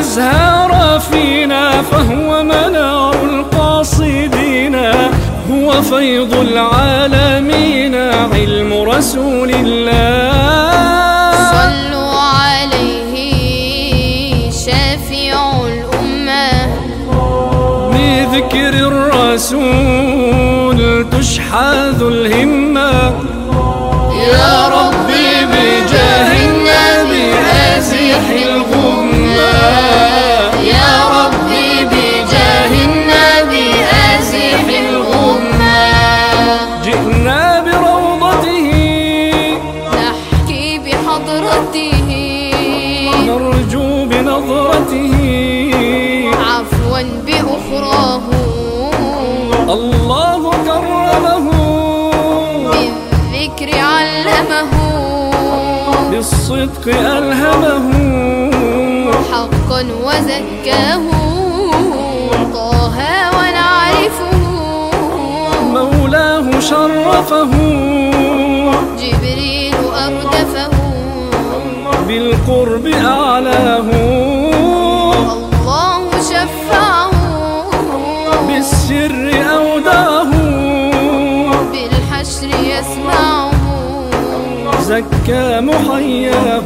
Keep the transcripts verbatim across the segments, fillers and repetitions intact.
الأزهار فينا فهو منار القاصدين، هو فيض العالمين علم رسول الله. صلوا عليه شافع الأمة، بذكر الرسول تشحذ الهمة. يا ربي بجاه النبي أزح الغمة، يا ربي بجاه النبي أزح الغمة. جئنا بروضته نحكي بحضرته، نرجو بنظرته عفوا بأخراه. الله كرمه بالذكر علمه، بالصدق ألهمه، حقا وزكاه. طه ونعرفه، مولاه شرفه، جبريل أردفه، بالقرب أعلاه. الله شفعه، بالسر أوداه، بالحشر يسمعه، زكى محياه.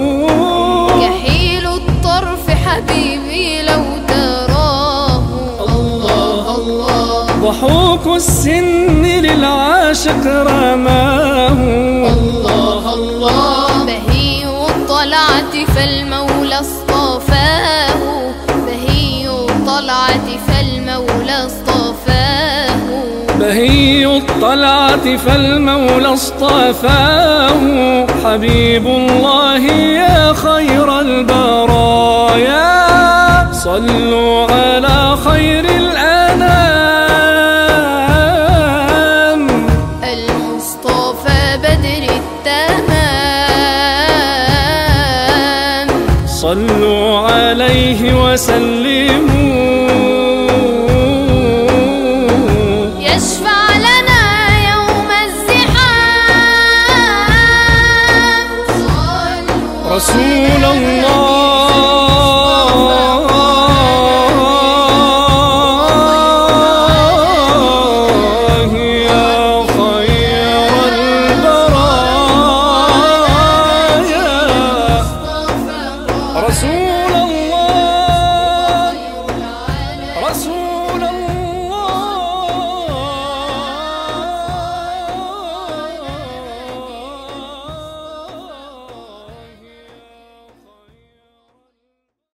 كحيل الطرف حبيبي لو تراه. الله الله، ضحوك السن للعاشق رماه. الله الله، بهي الطلعة فالمولى اصطفاه، بهي الطلعة فالمولى اصطفاه، بهي الطلعة فالمولى اصطفاه. حبيب الله يا خير البرايا، صلوا على خير الأنام، المصطفى بدر التمام. صلوا عليه وسلموا. يشفع لنا يوم الزحام، رسول الله يا خير البرايا، رسول الله رسول الله.